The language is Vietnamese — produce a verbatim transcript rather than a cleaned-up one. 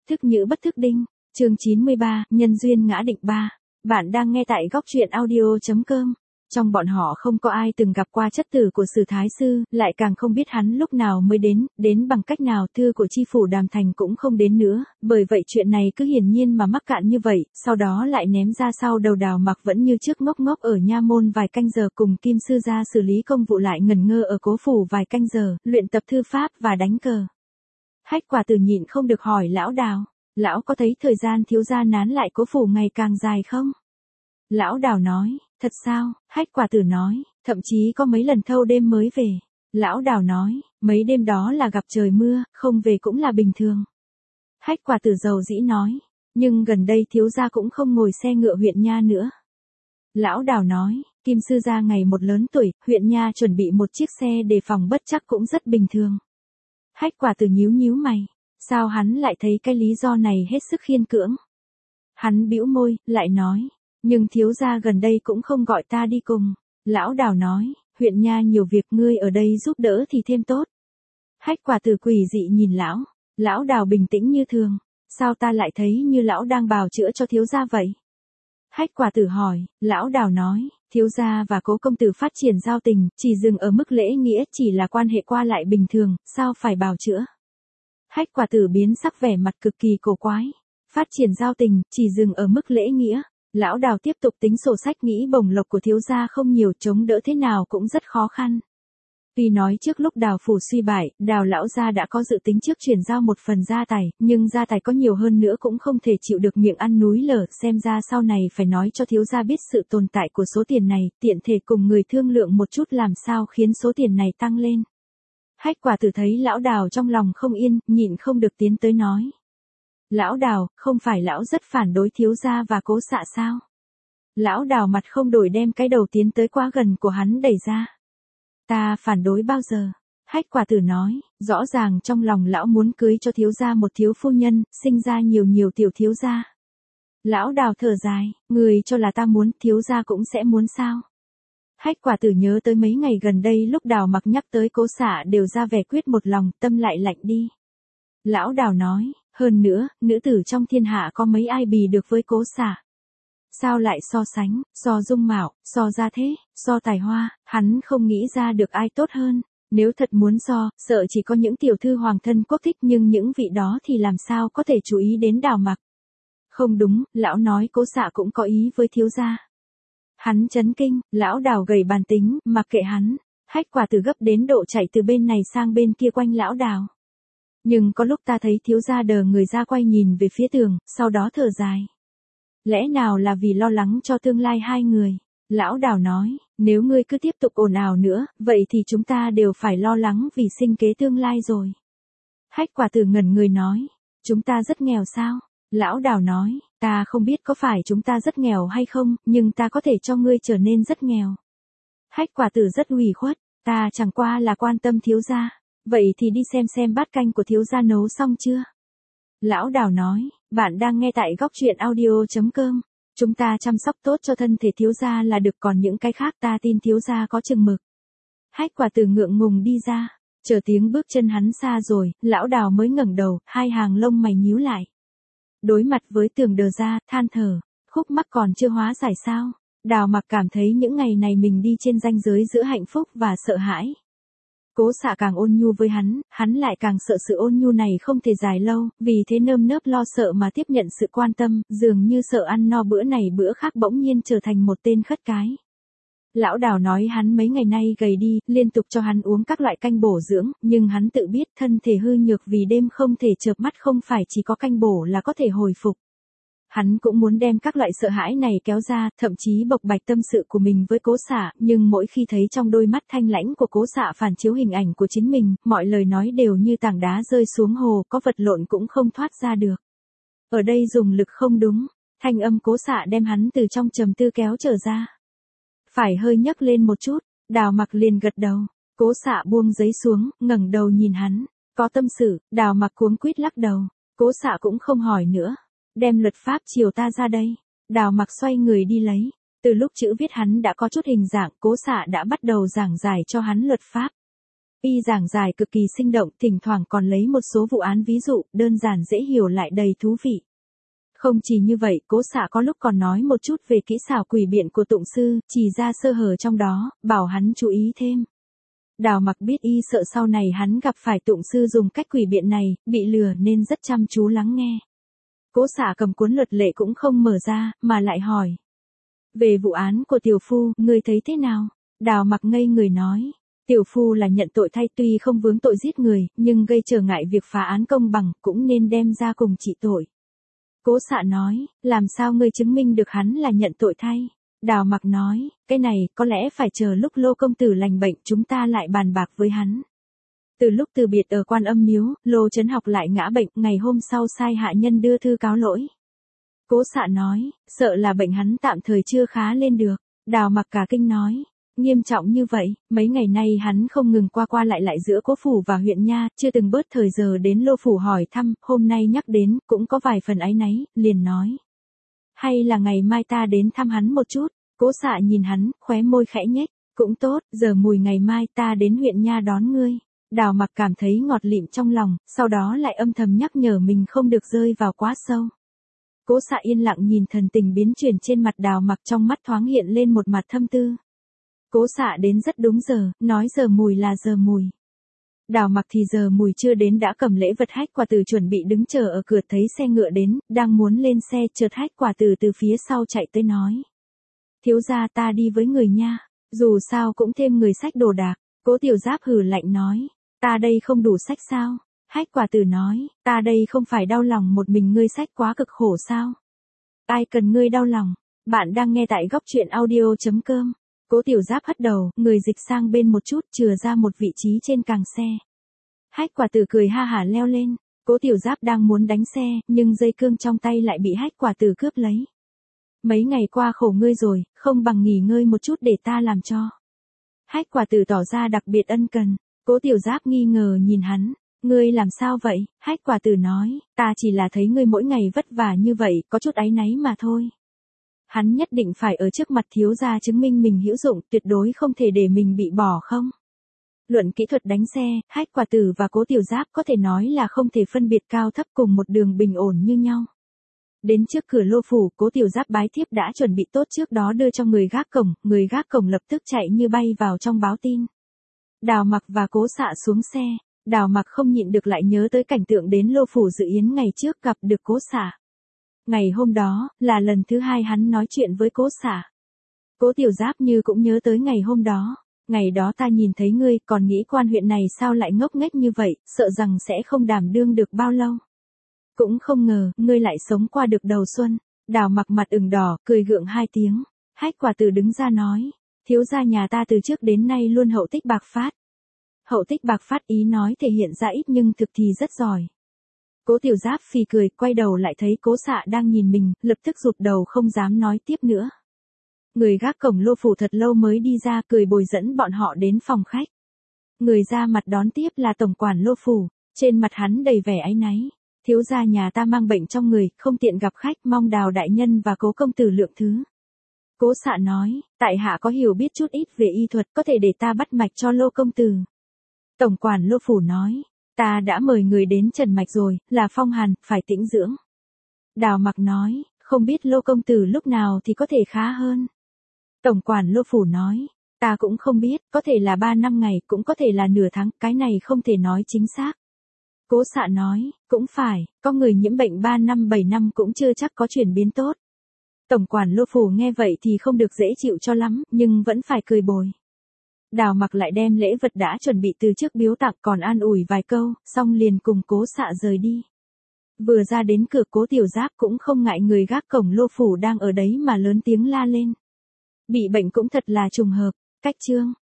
Thức nhữ bất thức đinh, chương chín mươi ba, nhân duyên ngã định ba. Bạn đang nghe tại góc truyện audio.com. Trong bọn họ không có ai từng gặp qua chất tử của Sử Thái Sư, lại càng không biết hắn lúc nào mới đến, đến bằng cách nào thư của chi phủ Đàm Thành cũng không đến nữa, bởi vậy chuyện này cứ hiển nhiên mà mắc cạn như vậy, sau đó lại ném ra sau đầu Đào Mặc vẫn như trước ngốc ngốc ở nha môn vài canh giờ cùng Kim Sư gia xử lý công vụ lại ngẩn ngơ ở cố phủ vài canh giờ, luyện tập thư pháp và đánh cờ. Hách Quả Tử nhịn không được hỏi lão Đào, lão có thấy thời gian thiếu gia nán lại cố phủ ngày càng dài không? Lão Đào nói, thật sao? Hách Quả Tử nói, thậm chí có mấy lần thâu đêm mới về. Lão Đào nói, mấy đêm đó là gặp trời mưa, không về cũng là bình thường. Hách Quả Tử dầu dĩ nói, nhưng gần đây thiếu gia cũng không ngồi xe ngựa huyện nha nữa. Lão Đào nói, Kim Sư gia ngày một lớn tuổi, huyện nha chuẩn bị một chiếc xe đề phòng bất trắc cũng rất bình thường. Hách Quả Tử nhíu nhíu mày, sao hắn lại thấy cái lý do này hết sức khiên cưỡng? Hắn bĩu môi, lại nói, nhưng thiếu gia gần đây cũng không gọi ta đi cùng. Lão Đào nói, huyện nha nhiều việc ngươi ở đây giúp đỡ thì thêm tốt. Hách Quả Tử quỷ dị nhìn lão, lão Đào bình tĩnh như thường, sao ta lại thấy như lão đang bào chữa cho thiếu gia vậy? Hách Quả Tử hỏi, lão Đào nói, thiếu gia và cố công tử phát triển giao tình, chỉ dừng ở mức lễ nghĩa, chỉ là quan hệ qua lại bình thường, sao phải bào chữa? Hách Quả Tử biến sắc vẻ mặt cực kỳ cổ quái. Phát triển giao tình, chỉ dừng ở mức lễ nghĩa. Lão Đào tiếp tục tính sổ sách nghĩ bổng lộc của thiếu gia không nhiều, chống đỡ thế nào cũng rất khó khăn. Tuy nói trước lúc Đào phủ suy bại, Đào lão gia đã có dự tính trước chuyển giao một phần gia tài, nhưng gia tài có nhiều hơn nữa cũng không thể chịu được miệng ăn núi lở, xem ra sau này phải nói cho thiếu gia biết sự tồn tại của số tiền này, tiện thể cùng người thương lượng một chút làm sao khiến số tiền này tăng lên. Hách Quả Tử thấy lão Đào trong lòng không yên, nhịn không được tiến tới nói. Lão Đào, không phải lão rất phản đối thiếu gia và cố xạ sao? Lão Đào mặt không đổi đem cái đầu tiến tới quá gần của hắn đẩy ra. Ta phản đối bao giờ? Hách Quả Tử nói, rõ ràng trong lòng lão muốn cưới cho thiếu gia một thiếu phu nhân, sinh ra nhiều nhiều tiểu thiếu gia. Lão Đào thở dài, người cho là ta muốn, thiếu gia cũng sẽ muốn sao? Hách Quả Tử nhớ tới mấy ngày gần đây lúc Đào Mặc nhắc tới cố xạ đều ra vẻ quyết một lòng, tâm lại lạnh đi. Lão Đào nói, hơn nữa, nữ tử trong thiên hạ có mấy ai bì được với cố xạ? Sao lại so sánh, so dung mạo, so gia thế, so tài hoa, hắn không nghĩ ra được ai tốt hơn. Nếu thật muốn so, sợ chỉ có những tiểu thư hoàng thân quốc thích, nhưng những vị đó thì làm sao có thể chú ý đến Đào Mặc. Không đúng, lão nói cố xạ cũng có ý với thiếu gia. Hắn chấn kinh, lão Đào gầy bàn tính, mặc kệ hắn. Hách Quả Tử gấp đến độ chạy từ bên này sang bên kia quanh lão Đào. Nhưng có lúc ta thấy thiếu gia đờ người ra quay nhìn về phía tường, sau đó thở dài. Lẽ nào là vì lo lắng cho tương lai hai người? Lão Đào nói, nếu ngươi cứ tiếp tục ồn ào nữa, vậy thì chúng ta đều phải lo lắng vì sinh kế tương lai rồi. Hách Quả Tử ngẩn người nói, chúng ta rất nghèo sao? Lão Đào nói, ta không biết có phải chúng ta rất nghèo hay không, nhưng ta có thể cho ngươi trở nên rất nghèo. Hách Quả Tử rất ủy khuất, ta chẳng qua là quan tâm thiếu gia. Vậy thì đi xem xem bát canh của thiếu gia nấu xong chưa? Lão Đào nói, bạn đang nghe tại góc truyện audio.com. Chúng ta chăm sóc tốt cho thân thể thiếu gia là được, còn những cái khác ta tin thiếu gia có chừng mực. Hách Quả Tử ngượng ngùng đi ra, chờ tiếng bước chân hắn xa rồi, lão Đào mới ngẩng đầu, hai hàng lông mày nhíu lại. Đối mặt với tường đờ ra, than thở, khúc mắc còn chưa hóa giải sao? Đào Mặc cảm thấy những ngày này mình đi trên ranh giới giữa hạnh phúc và sợ hãi. Cố xạ càng ôn nhu với hắn, hắn lại càng sợ sự ôn nhu này không thể dài lâu, vì thế nơm nớp lo sợ mà tiếp nhận sự quan tâm, dường như sợ ăn no bữa này bữa khác bỗng nhiên trở thành một tên khất cái. Lão Đào nói hắn mấy ngày nay gầy đi, liên tục cho hắn uống các loại canh bổ dưỡng, nhưng hắn tự biết thân thể hư nhược vì đêm không thể chợp mắt, không phải chỉ có canh bổ là có thể hồi phục. Hắn cũng muốn đem các loại sợ hãi này kéo ra, thậm chí bộc bạch tâm sự của mình với cố xạ, nhưng mỗi khi thấy trong đôi mắt thanh lãnh của cố xạ phản chiếu hình ảnh của chính mình, mọi lời nói đều như tảng đá rơi xuống hồ, có vật lộn cũng không thoát ra được. Ở đây dùng lực không đúng, thanh âm cố xạ đem hắn từ trong trầm tư kéo trở ra. Phải hơi nhấc lên một chút, Đào Mặc liền gật đầu, cố xạ buông giấy xuống, ngẩng đầu nhìn hắn, có tâm sự, Đào Mặc cuống quýt lắc đầu, cố xạ cũng không hỏi nữa. Đem luật pháp chiều ta ra đây. Đào Mặc xoay người đi lấy. Từ lúc chữ viết hắn đã có chút hình dạng, cố xạ đã bắt đầu giảng giải cho hắn luật pháp. Y giảng giải cực kỳ sinh động, thỉnh thoảng còn lấy một số vụ án ví dụ, đơn giản dễ hiểu lại đầy thú vị. Không chỉ như vậy, Cố Xạ có lúc còn nói một chút về kỹ xảo quỷ biện của Tụng Sư, chỉ ra sơ hở trong đó, bảo hắn chú ý thêm. Đào Mặc biết y sợ sau này hắn gặp phải Tụng Sư dùng cách quỷ biện này, bị lừa nên rất chăm chú lắng nghe. Cố Xạ cầm cuốn luật lệ cũng không mở ra, mà lại hỏi. Về vụ án của tiểu phu, ngươi thấy thế nào? Đào Mặc ngây người nói. Tiểu phu là nhận tội thay, tuy không vướng tội giết người, nhưng gây trở ngại việc phá án công bằng, cũng nên đem ra cùng trị tội. Cố Xạ nói, làm sao ngươi chứng minh được hắn là nhận tội thay? Đào Mặc nói, cái này, có lẽ phải chờ lúc Lô công tử lành bệnh chúng ta lại bàn bạc với hắn. Từ lúc từ biệt ở Quan Âm Miếu, Lô Chấn Học lại ngã bệnh, ngày hôm sau sai hạ nhân đưa thư cáo lỗi. Cố Xạ nói, sợ là bệnh hắn tạm thời chưa khá lên được. Đào Mặc cả kinh nói, nghiêm trọng như vậy, mấy ngày nay hắn không ngừng qua qua lại lại giữa Cố phủ và huyện nha, chưa từng bớt thời giờ đến Lô phủ hỏi thăm, hôm nay nhắc đến, cũng có vài phần áy náy, liền nói. Hay là ngày mai ta đến thăm hắn một chút? Cố Xạ nhìn hắn, khóe môi khẽ nhếch, cũng tốt, giờ mùi ngày mai ta đến huyện nha đón ngươi. Đào Mặc cảm thấy ngọt lịm trong lòng, sau đó lại âm thầm nhắc nhở mình không được rơi vào quá sâu. Cố Xạ yên lặng nhìn thần tình biến chuyển trên mặt Đào Mặc, trong mắt thoáng hiện lên một mặt thâm tư. Cố Xạ đến rất đúng giờ, nói giờ mùi là giờ mùi. Đào Mặc thì giờ mùi chưa đến đã cầm lễ vật Hách Quả Tử chuẩn bị đứng chờ ở cửa, thấy xe ngựa đến, đang muốn lên xe, chợt Hách Quả Tử từ phía sau chạy tới nói. Thiếu gia ta đi với người nha, dù sao cũng thêm người xách đồ đạc. Cố Tiểu Giáp hừ lạnh nói, ta đây không đủ xách sao? Hách Quả Tử nói, ta đây không phải đau lòng một mình ngươi xách quá cực khổ sao? Ai cần ngươi đau lòng? Bạn đang nghe tại góc truyện audio chấm com. Cố Tiểu Giáp hất đầu, người dịch sang bên một chút, chừa ra một vị trí trên càng xe. Hách Quả Tử cười ha hả leo lên. Cố Tiểu Giáp đang muốn đánh xe, nhưng dây cương trong tay lại bị Hách Quả Tử cướp lấy. Mấy ngày qua khổ ngươi rồi, không bằng nghỉ ngơi một chút để ta làm cho. Hách Quả Tử tỏ ra đặc biệt ân cần. Cố Tiểu Giáp nghi ngờ nhìn hắn. Ngươi làm sao vậy? Hách Quả Tử nói, ta chỉ là thấy ngươi mỗi ngày vất vả như vậy, có chút áy náy mà thôi. Hắn nhất định phải ở trước mặt thiếu gia chứng minh mình hữu dụng, tuyệt đối không thể để mình bị bỏ không. Luận kỹ thuật đánh xe, Hách Quả Tử và Cố Tiểu Giáp có thể nói là không thể phân biệt cao thấp, cùng một đường bình ổn như nhau. Đến trước cửa Lô phủ, Cố Tiểu Giáp bái thiếp đã chuẩn bị tốt trước đó đưa cho người gác cổng, người gác cổng lập tức chạy như bay vào trong báo tin. Đào Mặc và Cố Xạ xuống xe, Đào Mặc không nhịn được lại nhớ tới cảnh tượng đến Lô phủ dự yến ngày trước gặp được Cố Xạ. Ngày hôm đó, là lần thứ hai hắn nói chuyện với Cố Xạ. Cố Tiểu Giáp như cũng nhớ tới ngày hôm đó. Ngày đó ta nhìn thấy ngươi, còn nghĩ quan huyện này sao lại ngốc nghếch như vậy, sợ rằng sẽ không đảm đương được bao lâu. Cũng không ngờ, ngươi lại sống qua được đầu xuân. Đào Mặc mặt ửng đỏ, cười gượng hai tiếng. Hách Quả Tử đứng ra nói, thiếu gia nhà ta từ trước đến nay luôn hậu tích bạc phát. Hậu tích bạc phát ý nói thể hiện ra ít nhưng thực thì rất giỏi. Cố Tiểu Giáp phì cười, quay đầu lại thấy Cố Xạ đang nhìn mình, lập tức rụt đầu không dám nói tiếp nữa. Người gác cổng Lô phủ thật lâu mới đi ra, cười bồi dẫn bọn họ đến phòng khách. Người ra mặt đón tiếp là tổng quản Lô phủ, trên mặt hắn đầy vẻ áy náy. Thiếu gia nhà ta mang bệnh trong người, không tiện gặp khách, mong Đào đại nhân và Cố công tử lượng thứ. Cố Xạ nói, tại hạ có hiểu biết chút ít về y thuật, có thể để ta bắt mạch cho Lô công tử. Tổng quản Lô phủ nói, ta đã mời người đến trần mạch rồi, là phong hàn, phải tĩnh dưỡng. Đào Mặc nói, không biết Lô công tử lúc nào thì có thể khá hơn. Tổng quản Lô phủ nói, ta cũng không biết, có thể là ba năm ngày, cũng có thể là nửa tháng, cái này không thể nói chính xác. Cố Xạ nói, cũng phải, có người nhiễm bệnh ba năm bảy năm cũng chưa chắc có chuyển biến tốt. Tổng quản Lô phủ nghe vậy thì không được dễ chịu cho lắm, nhưng vẫn phải cười bồi. Đào Mặc lại đem lễ vật đã chuẩn bị từ trước biếu tặng, còn an ủi vài câu, xong liền cùng Cố Xạ rời đi. Vừa ra đến cửa, Cố Tiểu Giáp cũng không ngại người gác cổng Lô phủ đang ở đấy mà lớn tiếng la lên. Bị bệnh cũng thật là trùng hợp. Cách chương